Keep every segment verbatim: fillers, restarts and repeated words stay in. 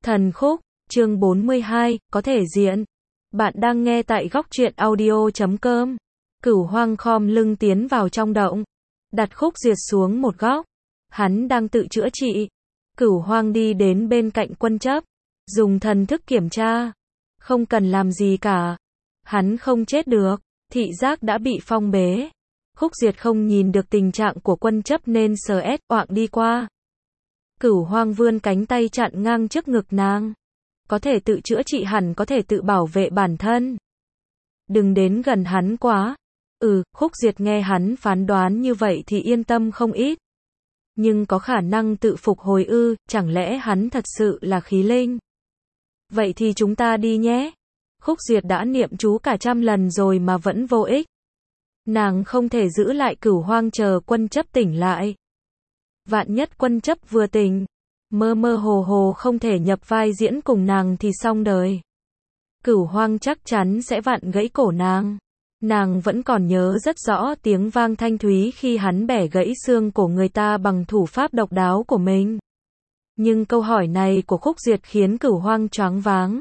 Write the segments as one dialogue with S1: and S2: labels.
S1: Thần khúc, chương bốn mươi hai, có thể diện. Bạn đang nghe tại góc truyện audio chấm com. Cửu Hoang khom lưng tiến vào trong động, đặt Khúc Duyệt xuống một góc. Hắn đang tự chữa trị. Cửu Hoang đi đến bên cạnh Quân Chấp, dùng thần thức kiểm tra. Không cần làm gì cả. Hắn không chết được, thị giác đã bị phong bế. Khúc Duyệt không nhìn được tình trạng của Quân Chấp nên sờ ét oạng đi qua. Cửu Hoang vươn cánh tay chặn ngang trước ngực nàng. Có thể tự chữa trị hẳn có thể tự bảo vệ bản thân. Đừng đến gần hắn quá. Ừ, Khúc Duyệt nghe hắn phán đoán như vậy thì yên tâm không ít. Nhưng có khả năng tự phục hồi ư, chẳng lẽ hắn thật sự là khí linh? Vậy thì chúng ta đi nhé. Khúc Duyệt đã niệm chú cả trăm lần rồi mà vẫn vô ích. Nàng không thể giữ lại Cửu Hoang chờ Quân Chấp tỉnh lại. Vạn nhất Quân Chấp vừa tỉnh, mơ mơ hồ hồ không thể nhập vai diễn cùng nàng thì xong đời. Cửu Hoang chắc chắn sẽ vặn gãy cổ nàng. Nàng vẫn còn nhớ rất rõ tiếng vang thanh thúy khi hắn bẻ gãy xương cổ người ta bằng thủ pháp độc đáo của mình. Nhưng câu hỏi này của Khúc Duyệt khiến Cửu Hoang choáng váng.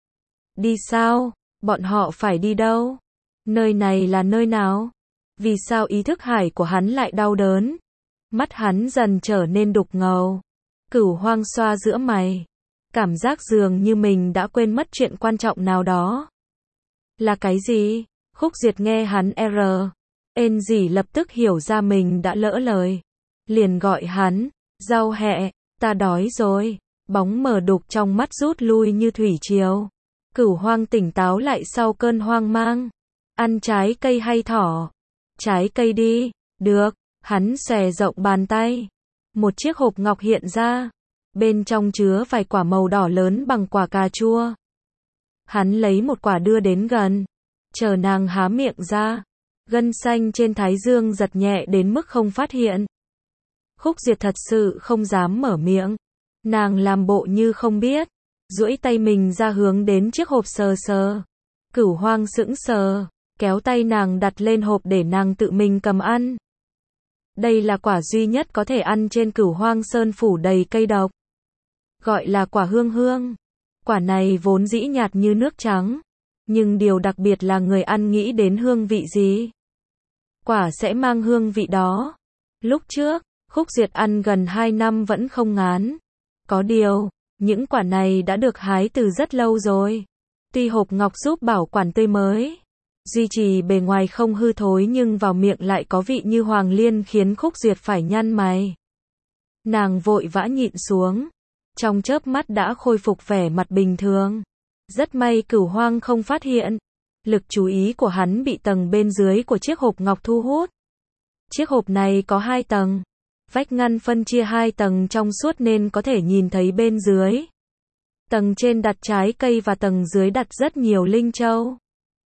S1: Đi sao? Bọn họ phải đi đâu? Nơi này là nơi nào? Vì sao ý thức hải của hắn lại đau đớn? Mắt hắn dần trở nên đục ngầu. Cửu Hoang xoa giữa mày. Cảm giác dường như mình đã quên mất chuyện quan trọng nào đó. Là cái gì? Khúc Duyệt nghe hắn R. Ên gì lập tức hiểu ra mình đã lỡ lời. Liền gọi hắn. Rau hẹ, ta đói rồi. Bóng mờ đục trong mắt rút lui như thủy triều. Cửu Hoang tỉnh táo lại sau cơn hoang mang. Ăn trái cây hay thỏ? Trái cây đi. Được. Hắn xòe rộng bàn tay. Một chiếc hộp ngọc hiện ra. Bên trong chứa vài quả màu đỏ lớn bằng quả cà chua. Hắn lấy một quả đưa đến gần. Chờ nàng há miệng ra. Gân xanh trên thái dương giật nhẹ đến mức không phát hiện. Khúc Duyệt thật sự không dám mở miệng. Nàng làm bộ như không biết. Duỗi tay mình ra hướng đến chiếc hộp sờ sờ. Cửu Hoang sững sờ. Kéo tay nàng đặt lên hộp để nàng tự mình cầm ăn. Đây là quả duy nhất có thể ăn trên Cửu Hoang Sơn phủ đầy cây độc. Gọi là quả hương hương. Quả này vốn dĩ nhạt như nước trắng. Nhưng điều đặc biệt là người ăn nghĩ đến hương vị gì? Quả sẽ mang hương vị đó. Lúc trước, Khúc Duyệt ăn gần hai năm vẫn không ngán. Có điều, những quả này đã được hái từ rất lâu rồi. Tuy hộp ngọc giúp bảo quản tươi mới, duy trì bề ngoài không hư thối nhưng vào miệng lại có vị như hoàng liên khiến Khúc Duyệt phải nhăn mày. Nàng vội vã nhịn xuống. Trong chớp mắt đã khôi phục vẻ mặt bình thường. Rất may Cửu Hoang không phát hiện. Lực chú ý của hắn bị tầng bên dưới của chiếc hộp ngọc thu hút. Chiếc hộp này có hai tầng. Vách ngăn phân chia hai tầng trong suốt nên có thể nhìn thấy bên dưới. Tầng trên đặt trái cây và tầng dưới đặt rất nhiều linh châu.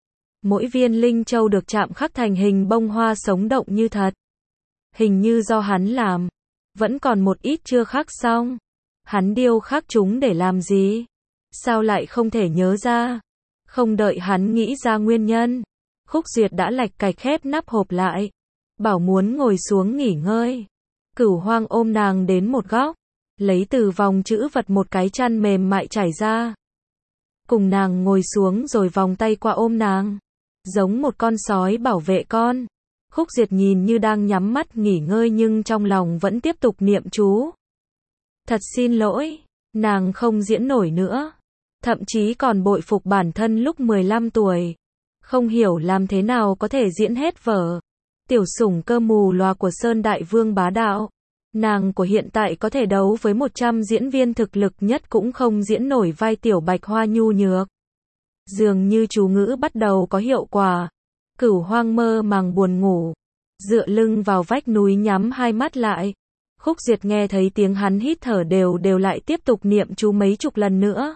S1: Mỗi viên linh châu được chạm khắc thành hình bông hoa sống động như thật. Hình như do hắn làm. Vẫn còn một ít chưa khắc xong. Hắn điêu khắc chúng để làm gì? Sao lại không thể nhớ ra? Không đợi hắn nghĩ ra nguyên nhân. Khúc Duyệt đã lạch cạch khép nắp hộp lại. Bảo muốn ngồi xuống nghỉ ngơi. Cửu Hoang ôm nàng đến một góc. Lấy từ vòng trữ vật một cái chăn mềm mại trải ra. Cùng nàng ngồi xuống rồi vòng tay qua ôm nàng. Giống một con sói bảo vệ con. Khúc Duyệt nhìn như đang nhắm mắt nghỉ ngơi nhưng trong lòng vẫn tiếp tục niệm chú. Thật xin lỗi. Nàng không diễn nổi nữa. Thậm chí còn bội phục bản thân lúc mười lăm tuổi. Không hiểu làm thế nào có thể diễn hết vở. Tiểu sủng cơ mù loa của Sơn Đại Vương bá đạo. Nàng của hiện tại có thể đấu với một trăm diễn viên thực lực nhất cũng không diễn nổi vai tiểu bạch hoa nhu nhược. Dường như chú ngữ bắt đầu có hiệu quả. Cửu Hoang mơ màng buồn ngủ. Dựa lưng vào vách núi nhắm hai mắt lại. Khúc Duyệt nghe thấy tiếng hắn hít thở đều đều lại tiếp tục niệm chú mấy chục lần nữa.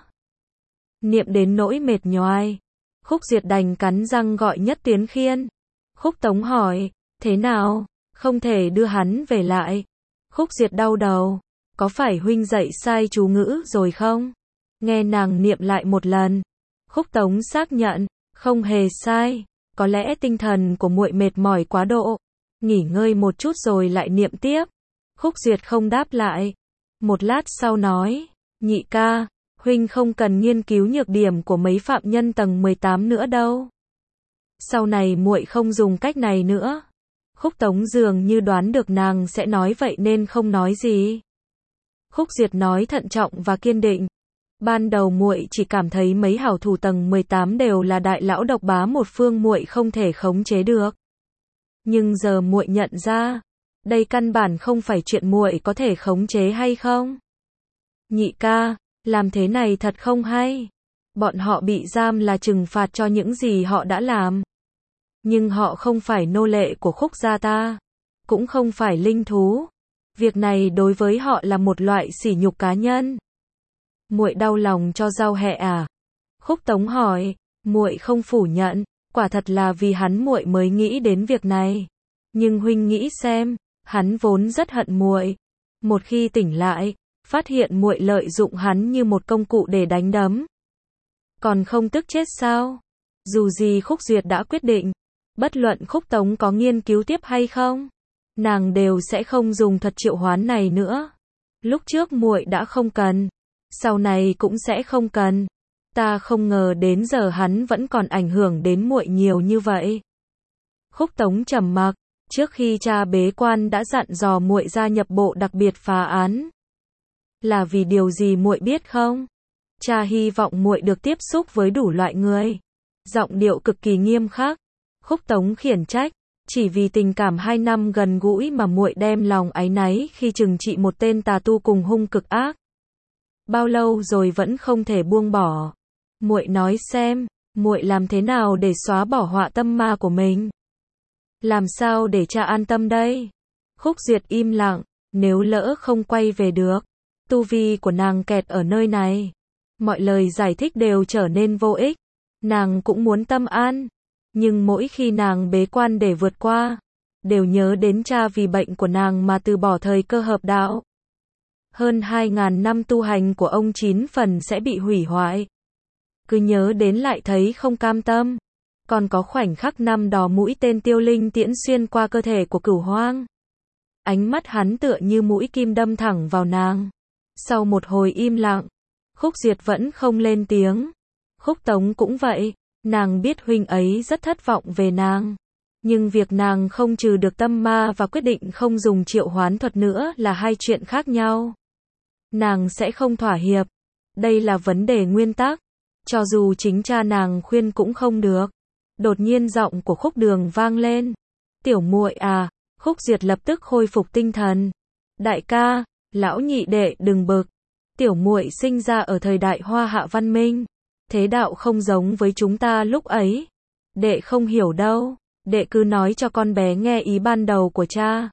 S1: Niệm đến nỗi mệt nhoài. Khúc Duyệt đành cắn răng gọi Nhất Tiến Khiên. Khúc Tống hỏi, thế nào? Không thể đưa hắn về lại. Khúc Duyệt đau đầu. Có phải huynh dạy sai chú ngữ rồi không? Nghe nàng niệm lại một lần. Khúc Tống xác nhận, không hề sai. Có lẽ tinh thần của muội mệt mỏi quá độ. Nghỉ ngơi một chút rồi lại niệm tiếp. Khúc Duyệt không đáp lại. Một lát sau nói, nhị ca, Huynh không cần nghiên cứu nhược điểm của mấy phạm nhân tầng mười tám nữa đâu. Sau này muội không dùng cách này nữa. Khúc Tống dường như đoán được nàng sẽ nói vậy nên không nói gì. Khúc Diệt nói thận trọng và kiên định. Ban đầu muội chỉ cảm thấy mấy hảo thủ tầng mười tám đều là đại lão độc bá một phương, muội không thể khống chế được. Nhưng giờ muội nhận ra, đây căn bản không phải chuyện muội có thể khống chế hay không. Nhị ca, làm thế này thật không hay. Bọn họ bị giam là trừng phạt cho những gì họ đã làm. Nhưng họ không phải nô lệ của Khúc gia ta, cũng không phải linh thú. Việc này đối với họ là một loại sỉ nhục cá nhân. Muội đau lòng cho Giao Hẹ à? Khúc Tống hỏi. Muội không phủ nhận, quả thật là vì hắn muội mới nghĩ đến việc này. Nhưng huynh nghĩ xem, hắn vốn rất hận muội. Một khi tỉnh lại, phát hiện muội lợi dụng hắn như một công cụ để đánh đấm, còn không tức chết sao? Dù gì Khúc Duyệt đã quyết định, bất luận Khúc Tống có nghiên cứu tiếp hay không, nàng đều sẽ không dùng thuật triệu hoán này nữa. Lúc trước muội đã không cần, sau này cũng sẽ không cần. Ta không ngờ đến giờ hắn vẫn còn ảnh hưởng đến muội nhiều như vậy. Khúc Tống trầm mặc, trước khi cha bế quan đã dặn dò muội gia nhập bộ đặc biệt phá án. Là vì điều gì muội biết không? Cha hy vọng muội được tiếp xúc với đủ loại người. Giọng điệu cực kỳ nghiêm khắc. Khúc Tống khiển trách, chỉ vì tình cảm hai năm gần gũi mà muội đem lòng áy náy khi trừng trị một tên tà tu cùng hung cực ác. Bao lâu rồi vẫn không thể buông bỏ. Muội nói xem, muội làm thế nào để xóa bỏ họa tâm ma của mình? Làm sao để cha an tâm đây? Khúc Duyệt im lặng, nếu lỡ không quay về được, tu vi của nàng kẹt ở nơi này, mọi lời giải thích đều trở nên vô ích. Nàng cũng muốn tâm an, nhưng mỗi khi nàng bế quan để vượt qua, đều nhớ đến cha vì bệnh của nàng mà từ bỏ thời cơ hợp đạo. Hơn hai ngàn năm tu hành của ông chín phần sẽ bị hủy hoại. Cứ nhớ đến lại thấy không cam tâm. Còn có khoảnh khắc năm đó mũi tên tiêu linh tiễn xuyên qua cơ thể của Cửu Hoang. Ánh mắt hắn tựa như mũi kim đâm thẳng vào nàng. Sau một hồi im lặng, Khúc Duyệt vẫn không lên tiếng. Khúc Tống cũng vậy, nàng biết huynh ấy rất thất vọng về nàng. Nhưng việc nàng không trừ được tâm ma và quyết định không dùng triệu hoán thuật nữa là hai chuyện khác nhau. Nàng sẽ không thỏa hiệp. Đây là vấn đề nguyên tắc. Cho dù chính cha nàng khuyên cũng không được. Đột nhiên giọng của Khúc Đường vang lên. Tiểu muội à, Khúc Duyệt lập tức khôi phục tinh thần. Đại ca, lão nhị đệ đừng bực. Tiểu muội sinh ra ở thời đại Hoa Hạ văn minh. Thế đạo không giống với chúng ta lúc ấy. Đệ không hiểu đâu. Đệ cứ nói cho con bé nghe ý ban đầu của cha.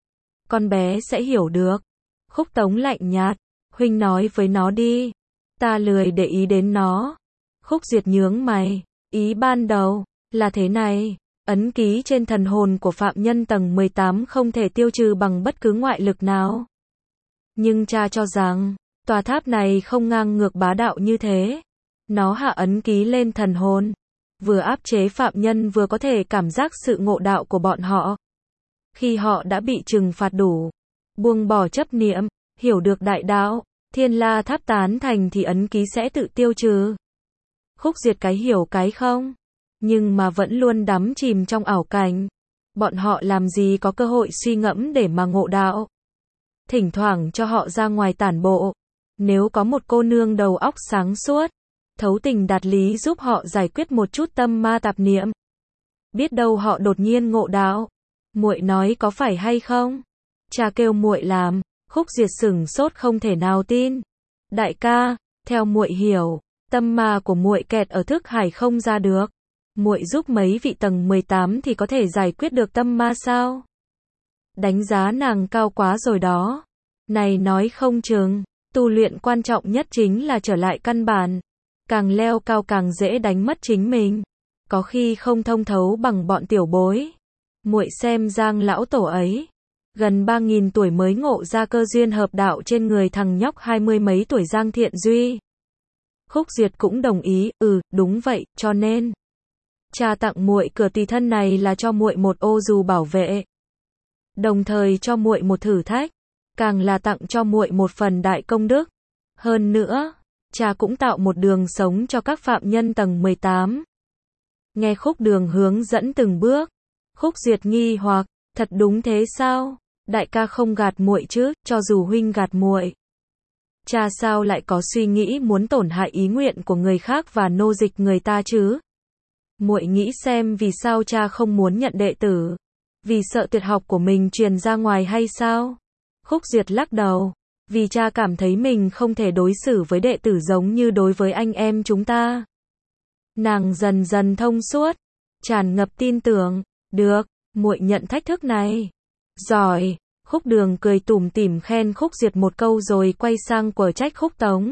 S1: Con bé sẽ hiểu được. Khúc Tống lạnh nhạt. Huynh nói với nó đi. Ta lười để ý đến nó. Khúc Duyệt nhướng mày. Ý ban đầu là thế này. Ấn ký trên thần hồn của phạm nhân tầng mười tám không thể tiêu trừ bằng bất cứ ngoại lực nào. Nhưng cha cho rằng, tòa tháp này không ngang ngược bá đạo như thế. Nó hạ ấn ký lên thần hồn. Vừa áp chế phạm nhân vừa có thể cảm giác sự ngộ đạo của bọn họ. Khi họ đã bị trừng phạt đủ, buông bỏ chấp niệm, hiểu được đại đạo, thiên la tháp tán thành thì ấn ký sẽ tự tiêu trừ. Khúc Duyệt cái hiểu cái không, nhưng mà vẫn luôn đắm chìm trong ảo cảnh. Bọn họ làm gì có cơ hội suy ngẫm để mà ngộ đạo. Thỉnh thoảng cho họ ra ngoài tản bộ. Nếu có một cô nương đầu óc sáng suốt, thấu tình đạt lý giúp họ giải quyết một chút tâm ma tạp niệm. Biết đâu họ đột nhiên ngộ đạo. Muội nói có phải hay không? Cha kêu muội làm. Khúc Duyệt sửng sốt không thể nào tin. Đại ca, theo muội hiểu, tâm ma của muội kẹt ở thức hải không ra được. Muội giúp mấy vị tầng mười tám thì có thể giải quyết được tâm ma sao? Đánh giá nàng cao quá rồi đó. Này nói không chừng, tu luyện quan trọng nhất chính là trở lại căn bản. Càng leo cao càng dễ đánh mất chính mình. Có khi không thông thấu bằng bọn tiểu bối. Muội xem Giang lão tổ ấy, gần ba nghìn tuổi mới ngộ ra cơ duyên hợp đạo trên người thằng nhóc hai mươi mấy tuổi Giang Thiện Duy. Khúc Duyệt cũng đồng ý, ừ, đúng vậy, cho nên cha tặng muội cửa tùy thân này là cho muội một ô dù bảo vệ, đồng thời cho muội một thử thách, càng là tặng cho muội một phần đại công đức. Hơn nữa, cha cũng tạo một đường sống cho các phạm nhân tầng mười tám. Nghe Khúc Đường hướng dẫn từng bước, Khúc Duyệt nghi hoặc, thật đúng thế sao? Đại ca không gạt muội chứ, cho dù huynh gạt muội, cha sao lại có suy nghĩ muốn tổn hại ý nguyện của người khác và nô dịch người ta chứ? Muội nghĩ xem vì sao cha không muốn nhận đệ tử? Vì sợ tuyệt học của mình truyền ra ngoài hay sao? Khúc Duyệt lắc đầu, vì cha cảm thấy mình không thể đối xử với đệ tử giống như đối với anh em chúng ta. Nàng dần dần thông suốt, tràn ngập tin tưởng, được, muội nhận thách thức này. Giỏi, Khúc Đường cười tủm tỉm khen Khúc Duyệt một câu rồi quay sang quở trách Khúc Tống.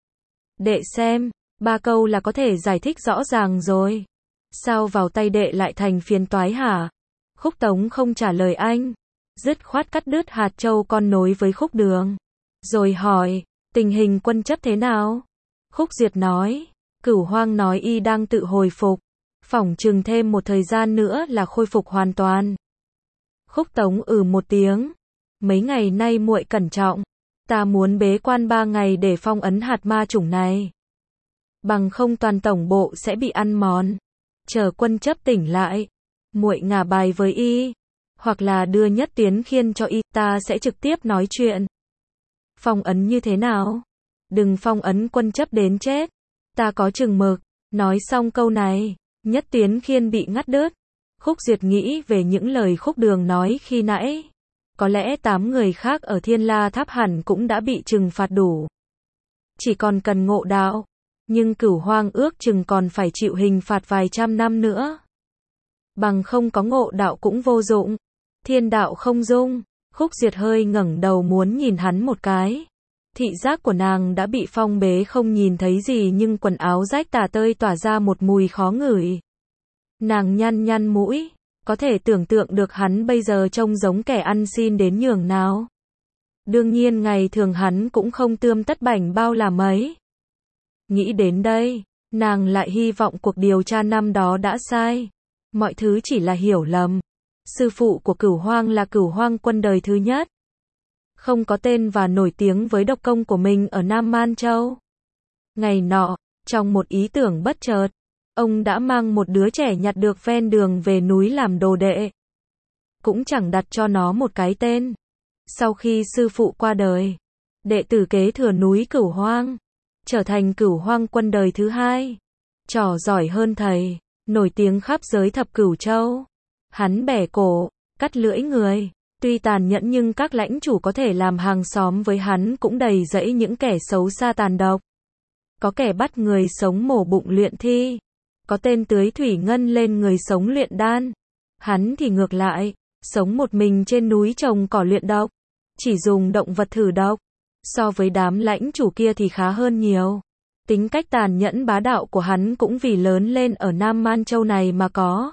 S1: Đệ xem, ba câu là có thể giải thích rõ ràng rồi. Sao vào tay đệ lại thành phiền toái hả? Khúc Tống không trả lời anh, dứt khoát cắt đứt hạt châu con nối với Khúc Đường. Rồi hỏi, tình hình quân chấp thế nào? Khúc Duyệt nói, Cửu Hoang nói y đang tự hồi phục, phỏng chừng thêm một thời gian nữa là khôi phục hoàn toàn. Khúc Tống ừ một tiếng, mấy ngày nay muội cẩn trọng, ta muốn bế quan ba ngày để phong ấn hạt ma chủng này. Bằng không toàn tổng bộ sẽ bị ăn mòn. Chờ quân chấp tỉnh lại, muội ngả bài với y, hoặc là đưa Nhất Tiến Khiên cho y, ta sẽ trực tiếp nói chuyện. Phong ấn như thế nào? Đừng phong ấn quân chấp đến chết, ta có chừng mực. Nói xong câu này, Nhất Tiến Khiên bị ngắt đứt. Khúc Duyệt nghĩ về những lời Khúc Đường nói khi nãy. Có lẽ tám người khác ở Thiên La Tháp hẳn cũng đã bị trừng phạt đủ. Chỉ còn cần ngộ đạo. Nhưng Cửu Hoang ước chừng còn phải chịu hình phạt vài trăm năm nữa. Bằng không có ngộ đạo cũng vô dụng. Thiên đạo không dung. Khúc Duyệt hơi ngẩng đầu muốn nhìn hắn một cái. Thị giác của nàng đã bị phong bế không nhìn thấy gì nhưng quần áo rách tả tơi tỏa ra một mùi khó ngửi. Nàng nhăn nhăn mũi, có thể tưởng tượng được hắn bây giờ trông giống kẻ ăn xin đến nhường nào. Đương nhiên ngày thường hắn cũng không tươm tất bảnh bao là mấy. Nghĩ đến đây, nàng lại hy vọng cuộc điều tra năm đó đã sai. Mọi thứ chỉ là hiểu lầm. Sư phụ của Cửu Hoang là Cửu Hoang Quân đời thứ nhất. Không có tên và nổi tiếng với độc công của mình ở Nam Man Châu. Ngày nọ, trong một ý tưởng bất chợt, ông đã mang một đứa trẻ nhặt được ven đường về núi làm đồ đệ. Cũng chẳng đặt cho nó một cái tên. Sau khi sư phụ qua đời, đệ tử kế thừa núi Cửu Hoang, trở thành Cửu Hoang Quân đời thứ hai. Trò giỏi hơn thầy, nổi tiếng khắp giới thập cửu châu. Hắn bẻ cổ, cắt lưỡi người. Tuy tàn nhẫn nhưng các lãnh chủ có thể làm hàng xóm với hắn cũng đầy rẫy những kẻ xấu xa tàn độc. Có kẻ bắt người sống mổ bụng luyện thi. Có tên tưới thủy ngân lên người sống luyện đan. Hắn thì ngược lại, sống một mình trên núi trồng cỏ luyện độc. Chỉ dùng động vật thử độc. So với đám lãnh chủ kia thì khá hơn nhiều. Tính cách tàn nhẫn bá đạo của hắn cũng vì lớn lên ở Nam Man Châu này mà có.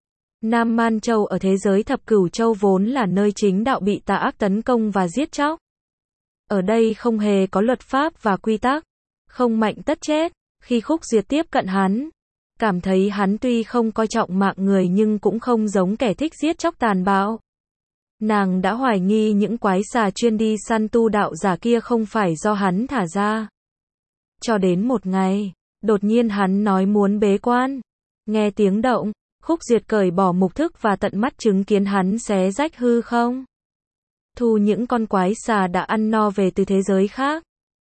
S1: Nam Man Châu ở thế giới thập cửu châu vốn là nơi chính đạo bị tà ác tấn công và giết chóc. Ở đây không hề có luật pháp và quy tắc. Không mạnh tất chết. Khi Khúc Duyệt tiếp cận hắn, cảm thấy hắn tuy không coi trọng mạng người nhưng cũng không giống kẻ thích giết chóc tàn bạo. Nàng đã hoài nghi những quái xà chuyên đi săn tu đạo giả kia không phải do hắn thả ra. Cho đến một ngày, đột nhiên hắn nói muốn bế quan. Nghe tiếng động, Khúc Duyệt cởi bỏ mục thức và tận mắt chứng kiến hắn xé rách hư không. Thu những con quái xà đã ăn no về từ thế giới khác.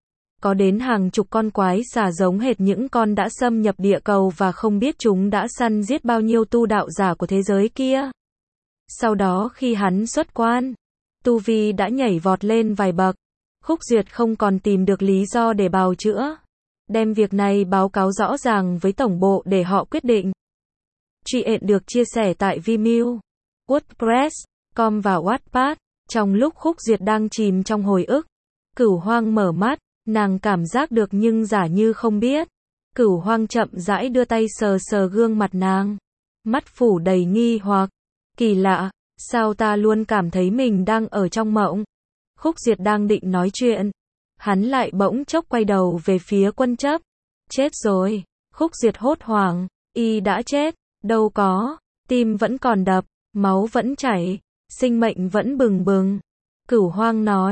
S1: Có đến hàng chục con quái xà giống hệt những con đã xâm nhập địa cầu và không biết chúng đã săn giết bao nhiêu tu đạo giả của thế giới kia. Sau đó khi hắn xuất quan, tu vi đã nhảy vọt lên vài bậc. Khúc Duyệt không còn tìm được lý do để bào chữa. Đem việc này báo cáo rõ ràng với tổng bộ để họ quyết định. Chuyện được chia sẻ tại Vimeo, WordPress, com và Wattpad. Trong lúc Khúc Duyệt đang chìm trong hồi ức, Cửu Hoang mở mắt, nàng cảm giác được nhưng giả như không biết. Cửu Hoang chậm rãi đưa tay sờ sờ gương mặt nàng. Mắt phủ đầy nghi hoặc. Kỳ lạ, sao ta luôn cảm thấy mình đang ở trong mộng. Khúc Duyệt đang định nói chuyện. Hắn lại bỗng chốc quay đầu về phía quân chấp. Chết rồi. Khúc Duyệt hốt hoảng. Y đã chết. Đâu có. Tim vẫn còn đập. Máu vẫn chảy. Sinh mệnh vẫn bừng bừng. Cửu Hoang nói.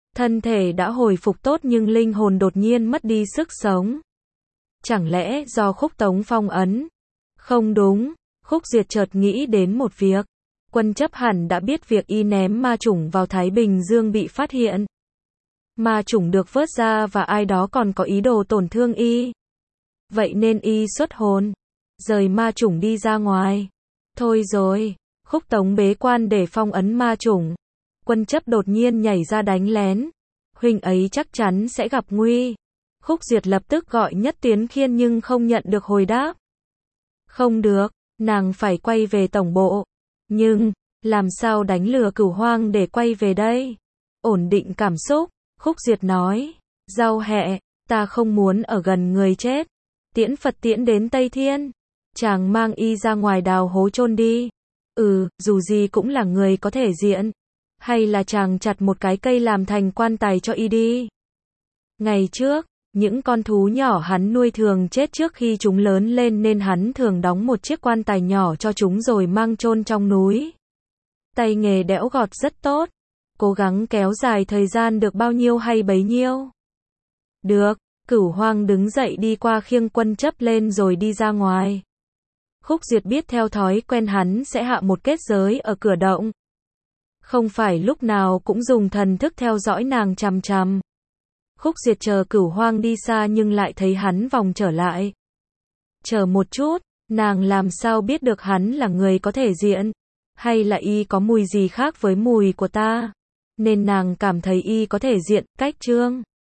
S1: Thân thể đã hồi phục tốt nhưng linh hồn đột nhiên mất đi sức sống. Chẳng lẽ do Khúc Tống phong ấn? Không đúng, Khúc Duyệt chợt nghĩ đến một việc. Quân chấp hẳn đã biết việc y ném ma chủng vào Thái Bình Dương bị phát hiện. Ma chủng được vớt ra và ai đó còn có ý đồ tổn thương y. Vậy nên y xuất hồn, rời ma chủng đi ra ngoài. Thôi rồi, Khúc Tống bế quan để phong ấn ma chủng. Quân chấp đột nhiên nhảy ra đánh lén. Huynh ấy chắc chắn sẽ gặp nguy. Khúc Duyệt lập tức gọi Nhất Tuyến Khiên nhưng không nhận được hồi đáp. Không được, nàng phải quay về tổng bộ. Nhưng, làm sao đánh lừa Cửu Hoang để quay về đây? Ổn định cảm xúc, Khúc Duyệt nói. Giao Hẹ, ta không muốn ở gần người chết. Tiễn Phật tiễn đến Tây Thiên. Chàng mang y ra ngoài đào hố chôn đi. Ừ, dù gì cũng là người có thể diện. Hay là chàng chặt một cái cây làm thành quan tài cho y đi. Ngày trước, những con thú nhỏ hắn nuôi thường chết trước khi chúng lớn lên nên hắn thường đóng một chiếc quan tài nhỏ cho chúng rồi mang chôn trong núi. Tay nghề đẽo gọt rất tốt. Cố gắng kéo dài thời gian được bao nhiêu hay bấy nhiêu. Được, Cửu Hoang đứng dậy đi qua khiêng Quân chấp lên rồi đi ra ngoài. Khúc Duyệt biết theo thói quen hắn sẽ hạ một kết giới ở cửa động. Không phải lúc nào cũng dùng thần thức theo dõi nàng chằm chằm. Khúc Duyệt chờ Cửu Hoang đi xa nhưng lại thấy hắn vòng trở lại. Chờ một chút, nàng làm sao biết được hắn là người có thể diện? Hay là y có mùi gì khác với mùi của ta? Nên nàng cảm thấy y có thể diện, cách trương.